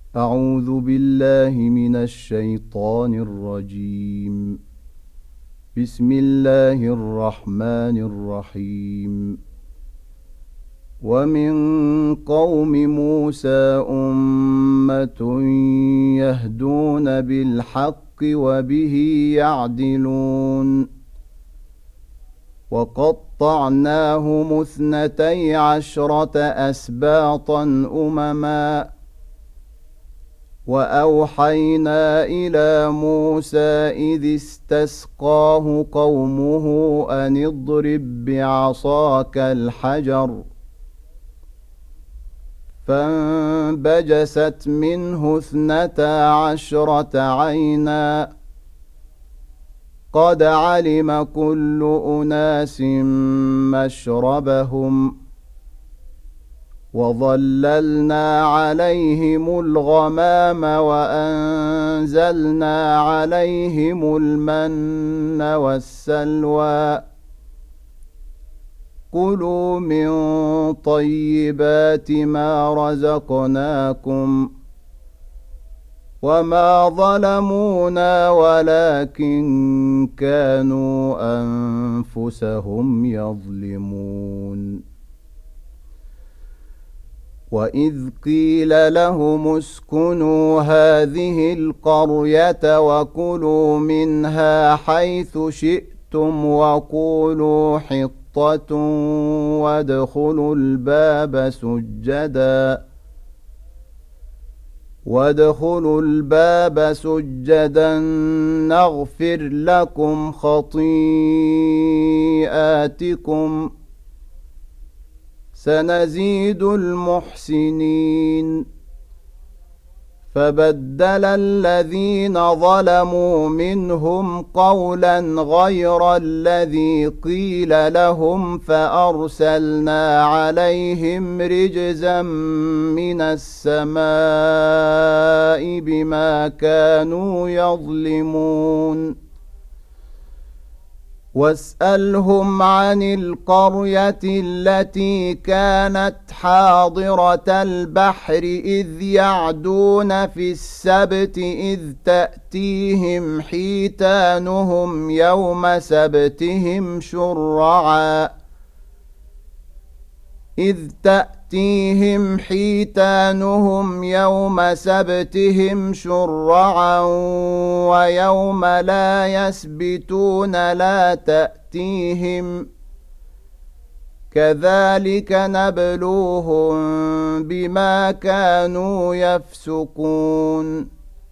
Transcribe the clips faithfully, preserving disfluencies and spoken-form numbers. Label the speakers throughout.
Speaker 1: أعوذ بالله من الشيطان الرجيم. بسم الله الرحمن الرحيم. ومن قوم موسى أمة يهدون بالحق وبه يعدلون وقطعناهم اثنتي عشرة أسباطا أمما وأوحينا إلى موسى إذ استسقاه قومه أن اضرب بعصاك الحجر فانبجست منه اثنتا عشرة عينا قد علم كل أناس مشربهم وظللنا عليهم الغمام وأنزلنا عليهم المن والسلوى كلوا من طيبات ما رزقناكم وما ظلمونا ولكن كانوا أنفسهم يظلمون. وإذ قيل لهم اسكنوا هذه القرية وكلوا منها حيث شئتم وقولوا حطة وادخلوا الباب سجدا وادخلوا الباب سجدا نغفر لكم خطيئاتكم سنزيد المحسنين. فبدل الذين ظلموا منهم قولا غير الذي قيل لهم فأرسلنا عليهم رجزا من السماء بما كانوا يظلمون. واسألهم عن القرية التي كانت حاضرة البحر إذ يعدون في السبت إذ تأتيهم حيتانهم يوم سبتهم شرعا إذ تأتيهم حيتانهم يوم سبتهم شرعا ويوم لا يسبتون لا تأتيهم كذلك نبلوهم بما كانوا يفسقون.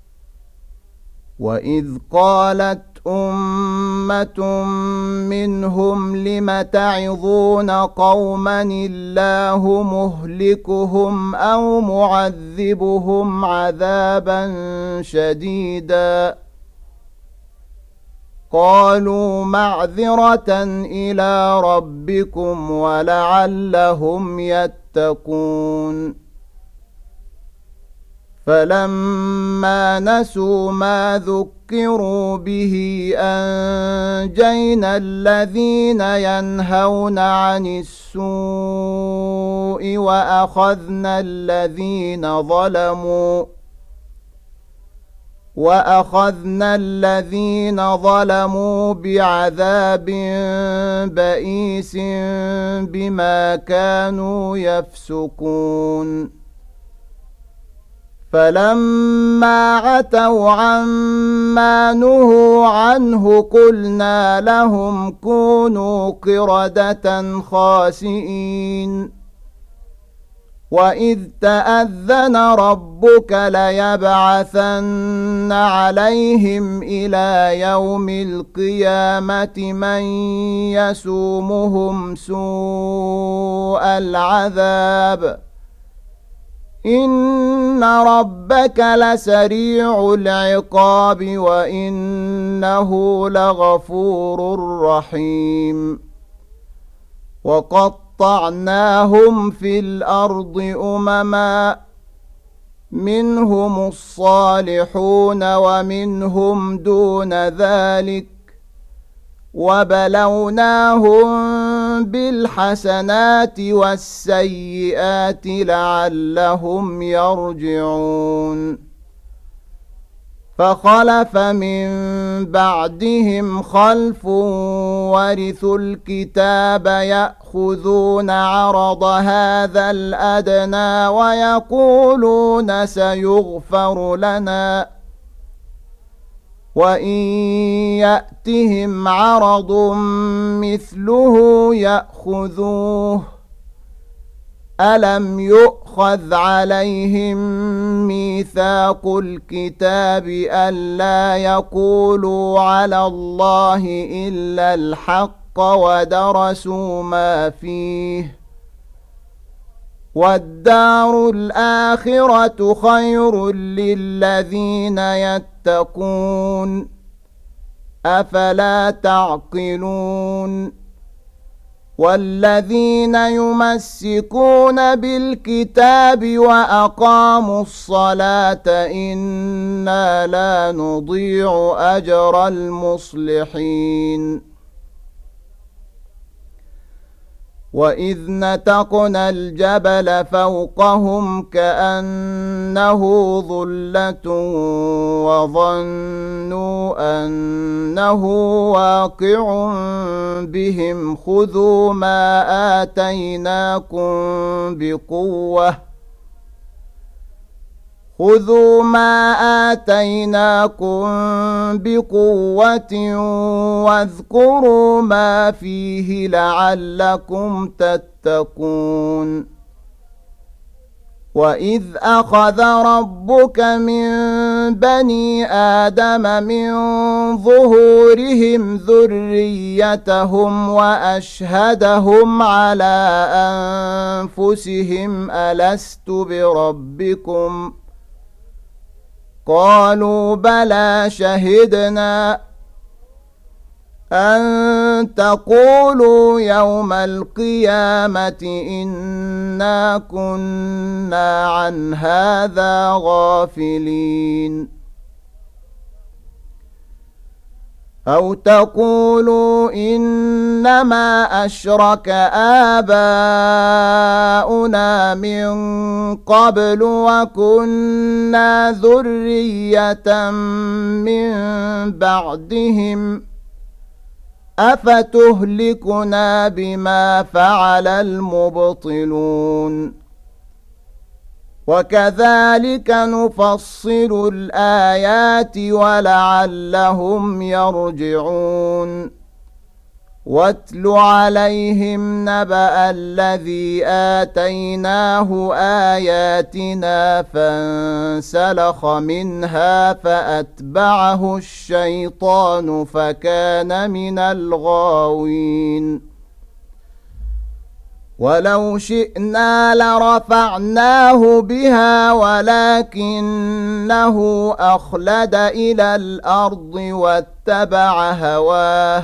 Speaker 1: وإذ قالت أمة منهم لم تعظون قوما الله مهلكهم أو معذبهم عذابا شديدا قالوا معذرة إلى ربكم ولعلهم يتقون. فلما نسوا ما ذكروا به أنجينا الذين ينهون عن السوء وأخذنا الذين ظلموا وأخذنا الذين ظلموا بعذاب بئيس بما كانوا يفسقون. فلما عتوا عما نهوا عنه قلنا لهم كونوا قردة خاسئين. وإذ تأذن ربك ليبعثن عليهم إلى يوم القيامة من يسومهم سوء العذاب إن ربك لسريع العقاب وإنه لغفور رحيم. وقطعناهم في الأرض أمما منهم الصالحون ومنهم دون ذلك وبلوناهم بالحسنات والسيئات لعلهم يرجعون فخلف من بعدهم خلف ورثوا الكتاب يأخذون عرض هذا الأدنى ويقولون سيغفر لنا وإن يأتهم عرض مثله يأخذوه ألم يؤخذ عليهم ميثاق الكتاب ألا يقولوا على الله إلا الحق ودرسوا ما فيه والدار الآخرة خير للذين يتقون أفلا تعقلون والذين يمسكون بالكتاب وأقاموا الصلاة إنا لا نضيع أجر المصلحين وإذ نتقنا الجبل فوقهم كأنه ظلة وظنوا أنه واقع بهم خذوا ما آتيناكم بقوة خذوا ما آتيناكم بقوة واذكروا ما فيه لعلكم تتقون وإذ أخذ ربك من بني آدم من ظهورهم ذريتهم وأشهدهم على أنفسهم ألست بربكم قالوا بلى شهدنا أن تقولوا يوم القيامة إنا كنا عن هذا غافلين أو تقولوا إنما أشرك آباؤنا من قبل وكنا ذرية من بعدهم أفتهلكنا بما فعل المبطلون وكذلك نفصل الآيات ولعلهم يرجعون واتل عليهم نبأ الذي آتيناه آياتنا فانسلخ منها فأتبعه الشيطان فكان من الغاوين ولو شئنا لرفعناه بها ولكنه أخلد إلى الأرض واتبع هواه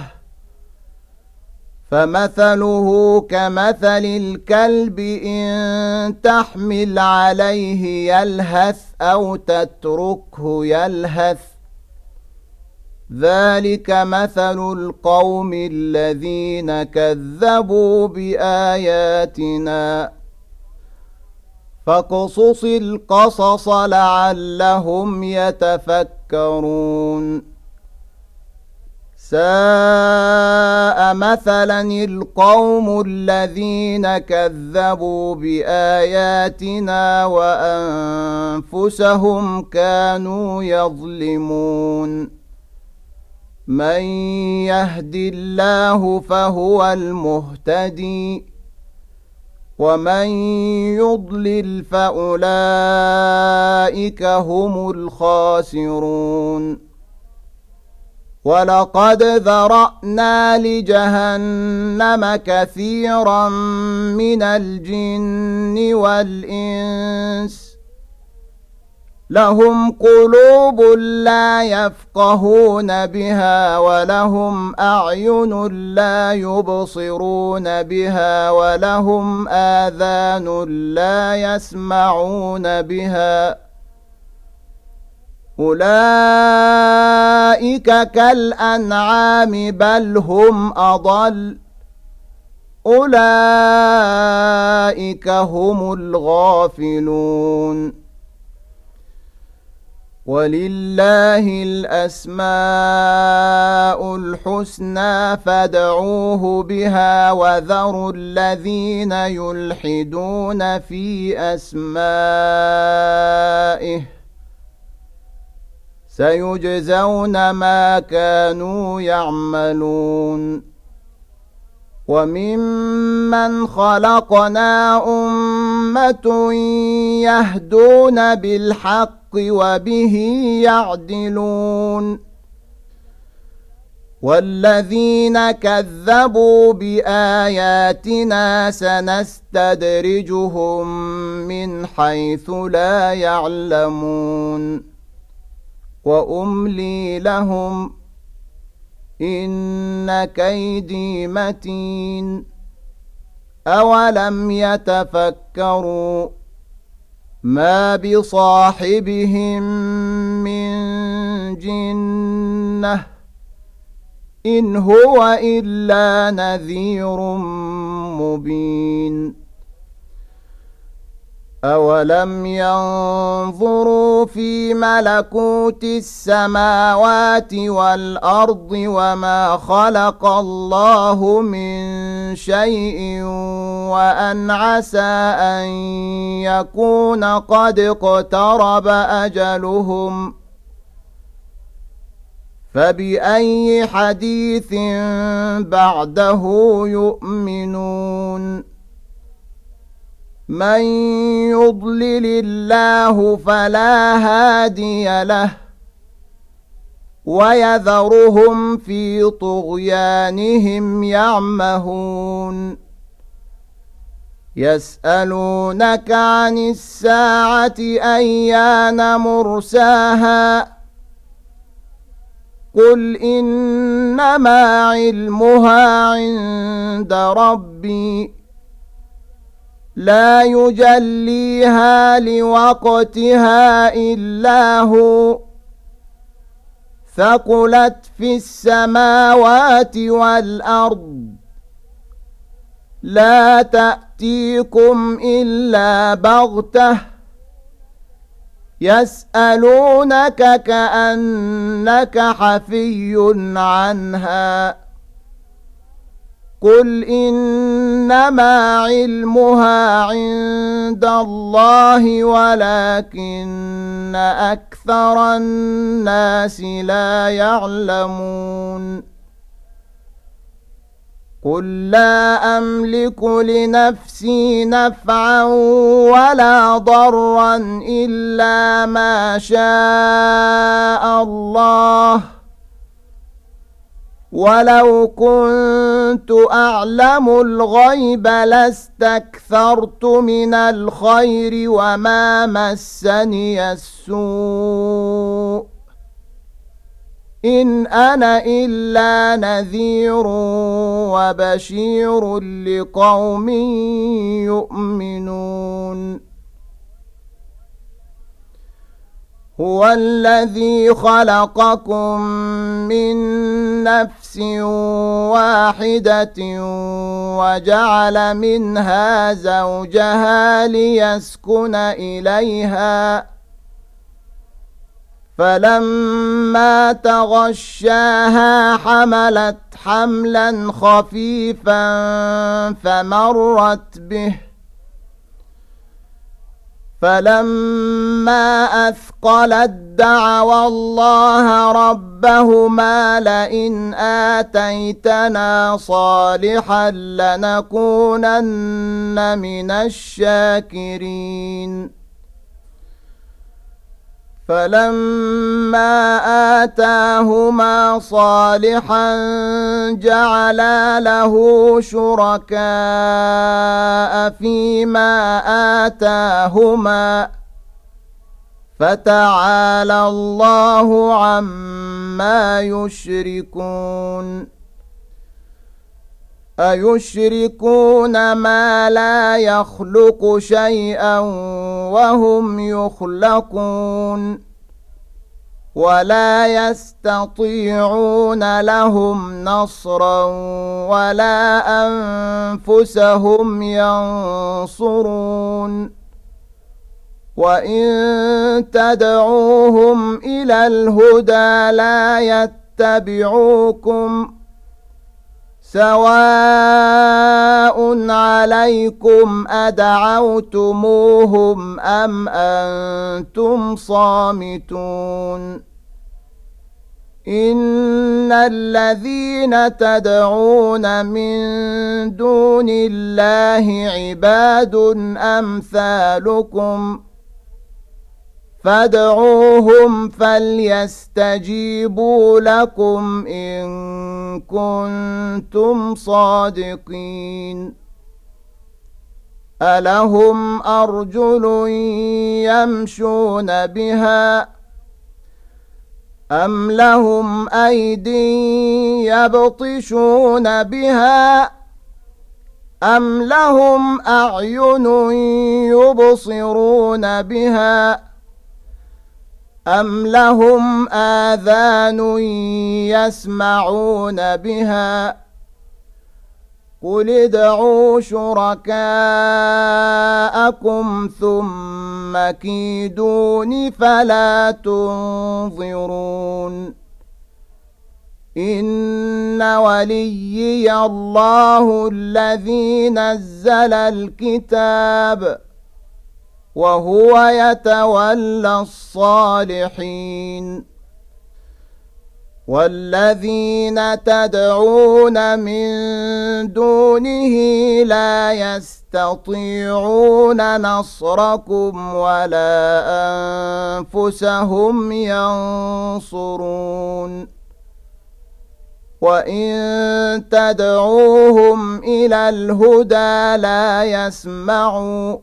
Speaker 1: فمثله كمثل الكلب إن تحمل عليه يلهث أو تتركه يلهث ذلك مثل القوم الذين كذبوا بآياتنا فاقصص القصص لعلهم يتفكرون ساء مثلا القوم الذين كذبوا بآياتنا وأنفسهم كانوا يظلمون من يهد الله فهو المهتدي ومن يضلل فأولئك هم الخاسرون ولقد ذرأنا لجهنم كثيرا من الجن والإنس لهم قلوب لا يفقهون بها ولهم أعين لا يبصرون بها ولهم آذان لا يسمعون بها أولئك كالأنعام بل هم أضل أولئك هم الغافلون ولله الأسماء الحسنى فادعوه بها وذروا الذين يلحدون في أسمائه سيجزون ما كانوا يعملون وممن خلقنا أمة يهدون بالحق وبه يعدلون والذين كذبوا بآياتنا سنستدرجهم من حيث لا يعلمون وأملي لهم إن كيدي متين أولم يتفكروا ما بصاحبهم من جنة إن هو إلا نذير مبين أولم ينظروا في ملكوت السماوات والأرض وما خلق الله من شيء وأن عسى أن يكون قد اقترب أجلهم فبأي حديث بعده يؤمنون من يضلل الله فلا هادي له ويذرهم في طغيانهم يعمهون يسألونك عن الساعة أيان مرساها قل إنما علمها عند ربي لا يجليها لوقتها إلا هو ثقلت في السماوات والأرض لا تأتيكم إلا بغتة يسألونك كأنك حفي عنها قل إنما علمها عند الله ولكن أكثر الناس لا يعلمون قل لا أملك لنفسي نفعا ولا ضرا إلا ما شاء الله ولو كنت أعلم الغيب لاستكثرت من الخير وما مسني السوء إن أنا إلا نذير وبشير لقوم يؤمنون هو الذي خلقكم من نفس واحدة وجعل منها زوجها ليسكن إليها فلما تغشاها حملت حملا خفيفا فمرت به فلما أثقلت دعوا الله ربهما لئن آتيتنا صالحا لنكونن من الشاكرين فلما آتاهما صالحا جعلا له شركاء فيما آتاهما فتعالى الله عما يشركون أيشركون ما لا يخلق شيئا وهم يخلقون ولا يستطيعون لهم نصرا ولا أنفسهم ينصرون وإن تدعوهم إلى الهدى لا يتبعوكم سواء عليكم أدعوتموهم أم أنتم صامتون إن الذين تدعون من دون الله عباد أمثالكم فادعوهم فليستجيبوا لكم إن كنتم صادقين ألهم أرجل يمشون بها أم لهم أيدي يبطشون بها أم لهم أعين يبصرون بها أم لهم آذان يسمعون بها قل ادعوا شركاءكم ثم كيدون فلا تنظرون إن وليي الله الذي نزل الكتاب وهو يتولى الصالحين والذين تدعون من دونه لا يستطيعون نصركم ولا أنفسهم ينصرون وإن تدعوهم إلى الهدى لا يسمعوا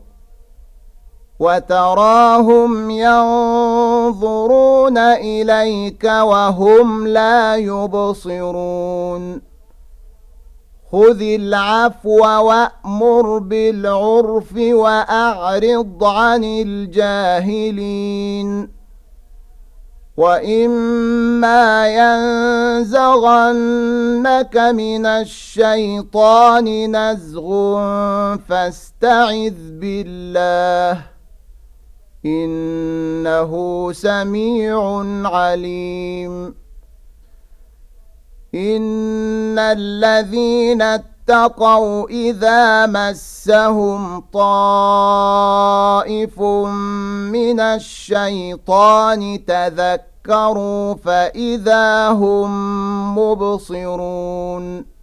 Speaker 1: وتراهم ينظرون إليك وهم لا يبصرون خذ العفو وأمر بالعرف وأعرض عن الجاهلين وإما ينزغنك من الشيطان نزغ فاستعذ بالله إنه سميع عليم إن الذين اتقوا إذا مسهم طائف من الشيطان تذكروا فإذا هم مبصرون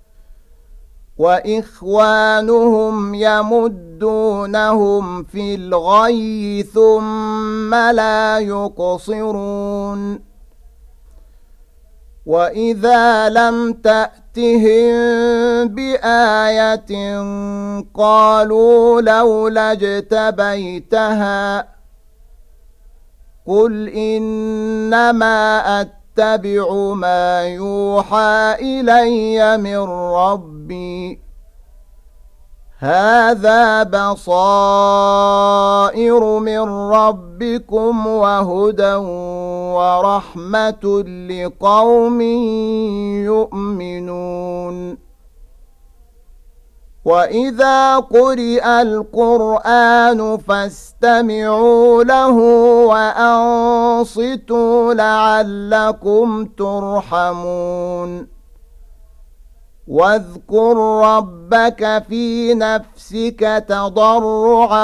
Speaker 1: وإخوانهم يمدونهم في الغي ثم لا يقصرون وإذا لم تأتهم بآية قالوا لولا اجتبيتها قل إنما أتبع ما يوحى إلي من ربي هذا بصائر من ربكم وهدى ورحمة لقوم يؤمنون وإذا قرئ القرآن فاستمعوا له وأنصتوا لعلكم ترحمون واذكر ربك في نفسك تضرعا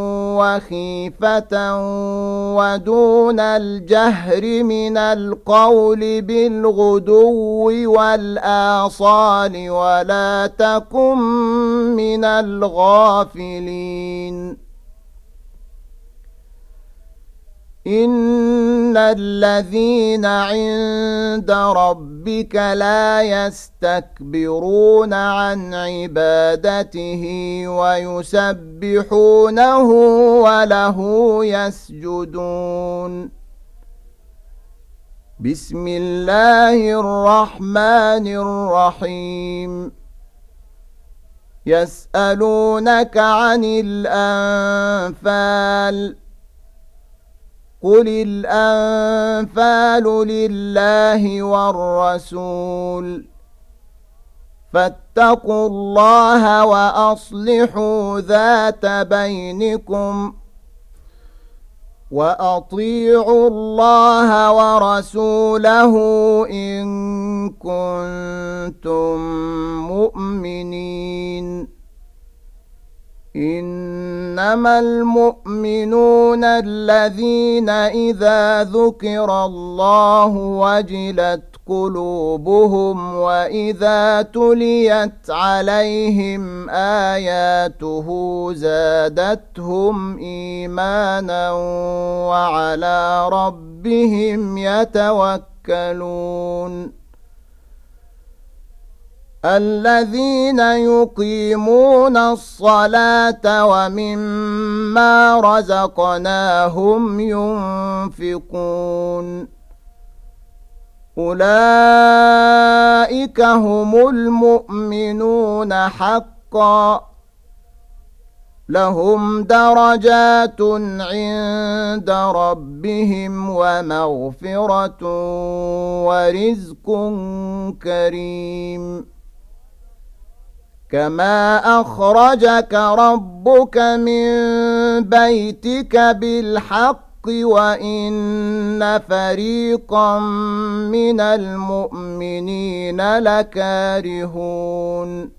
Speaker 1: وخيفة ودون الجهر من القول بالغدو والآصال ولا تكن من الغافلين إن الذين عند ربك لا يستكبرون عن عبادته ويسبحونه وله يسجدون بسم الله الرحمن الرحيم يسألونك عن الأنفال قل الأنفال لله والرسول فاتقوا الله وأصلحوا ذات بينكم وأطيعوا الله ورسوله إن كنتم مؤمنين إنما المؤمنون الذين إذا ذكر الله وجلت قلوبهم وإذا تليت عليهم آياته زادتهم إيمانا وعلى ربهم يتوكلون الذين يقيمون الصلاة ومما رزقناهم ينفقون أولئك هم المؤمنون حقا لهم درجات عند ربهم ومغفرة ورزق كريم كما أخرجك ربك من بيتك بالحق وإن فريقا من المؤمنين لكارهون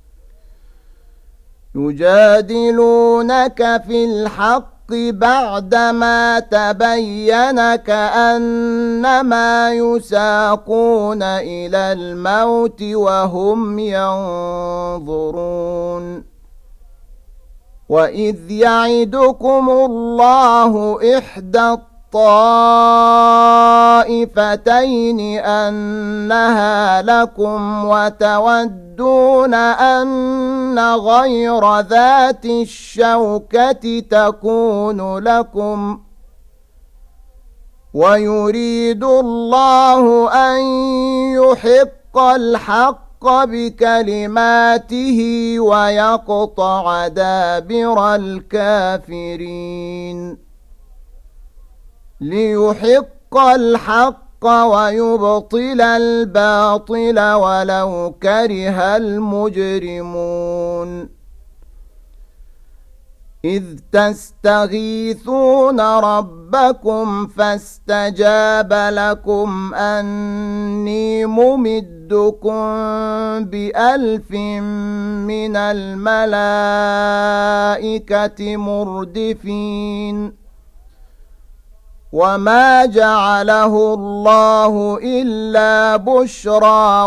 Speaker 1: يجادلونك في الحق بعدما تبين كأنما يساقون إلى الموت وهم ينظرون وإذ يعدكم الله إحدى الطائفتين أنها لكم وتودون أن غير ذات الشوكة تكون لكم ويريد الله أن يحق الحق بكلماته ويقطع دابر الكافرين ليحق الحق ويبطل الباطل ولو كره المجرمون إذ تستغيثون ربكم فاستجاب لكم أني ممدكم بألف من الملائكة مردفين وما جعله الله إلا بشرى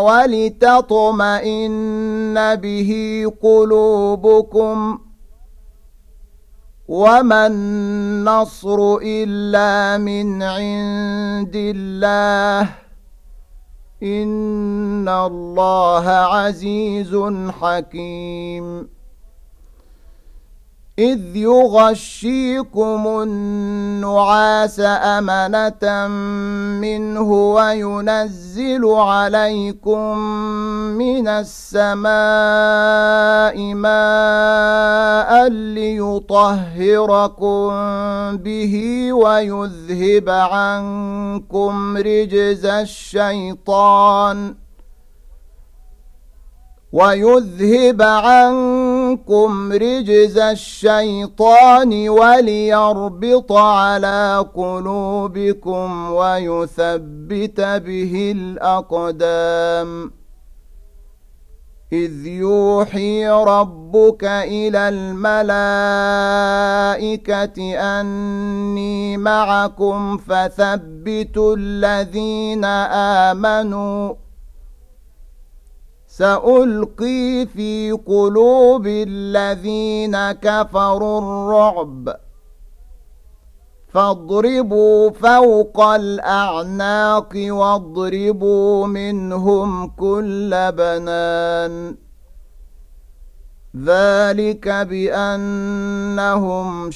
Speaker 1: ولتطمئن به قلوبكم وما النصر إلا من عند الله إن الله عزيز حكيم إذ يغشيكم النعاس أمنة منه وينزل عليكم من السماء ماء ليطهركم به ويذهب عنكم رجز الشيطان ويذهب عنكم رجز الشيطان وليربط على قلوبكم ويثبت به الأقدام إذ يوحي ربك إلى الملائكة أني معكم فثبتوا الذين آمنوا سألقي في قلوب الذين كفروا الرعب فاضربوا فوق الأعناق واضربوا منهم كل بنان ذلك بأنهم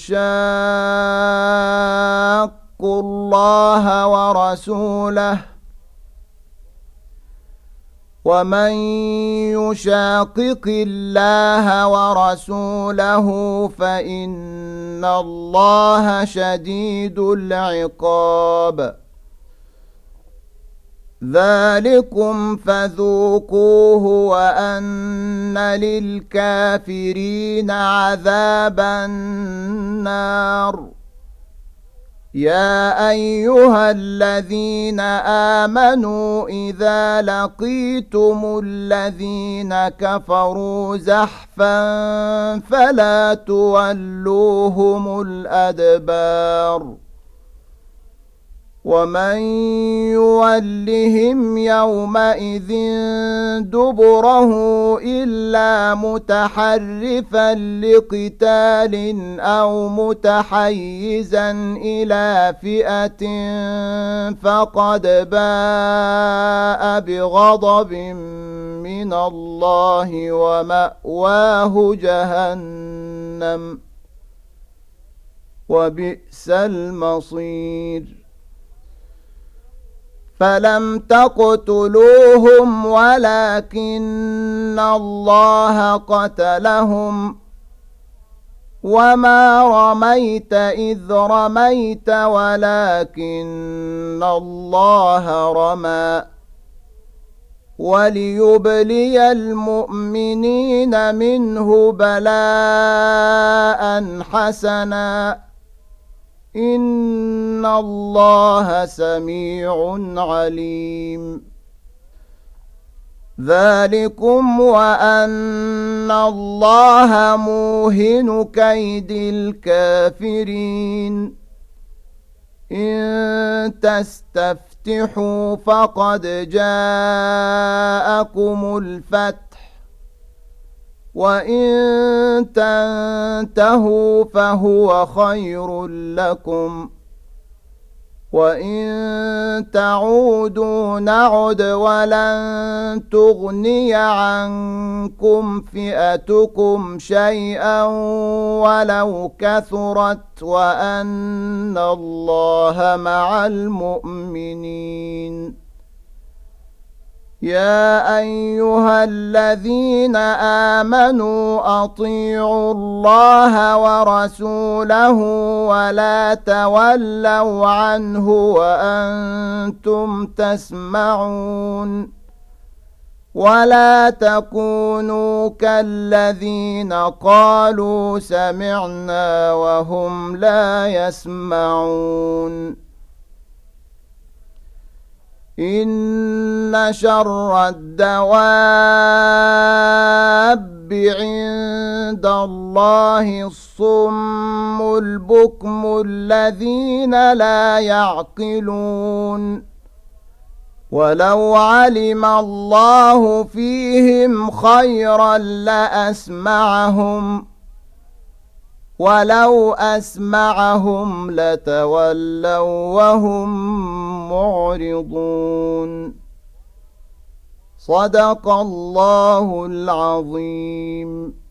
Speaker 1: شاقوا الله ورسوله ومن يشاقق الله ورسوله فإن الله شديد العقاب. ذلكم فذوقوه وأن للكافرين عذاب النار. يا أيها الذين آمنوا إذا لقيتم الذين كفروا زحفا فلا تولوهم الأدبار. ومن يولهم يومئذ دبره إلا متحرفا لقتال أو متحيزا إلى فئة فقد باء بغضب من الله ومأواه جهنم وبئس المصير. فلم تقتلوهم ولكن الله قتلهم وما رميت إذ رميت ولكن الله رمى وليبلي المؤمنين منه بلاء حسنا إن الله سميع عليم. ذلكم وأن الله موهن كيد الكافرين. إن تستفتحوا فقد جاءكم الفتح وإن تنتهوا فهو خير لكم وإن تعودوا نعد ولن تغني عنكم فئتكم شيئا ولو كثرت وأن الله مع المؤمنين. يا أيها الذين آمنوا أطيعوا الله ورسوله ولا تولوا عنه وأنتم تسمعون ولا تكونوا كالذين قالوا سمعنا وهم لا يسمعون. إن شر الدواب عند الله الصم البكم الذين لا يعقلون. ولو علم الله فيهم خيرا لأسمعهم ولو أسمعهم لتولوا وهم معرضون. صدق الله العظيم.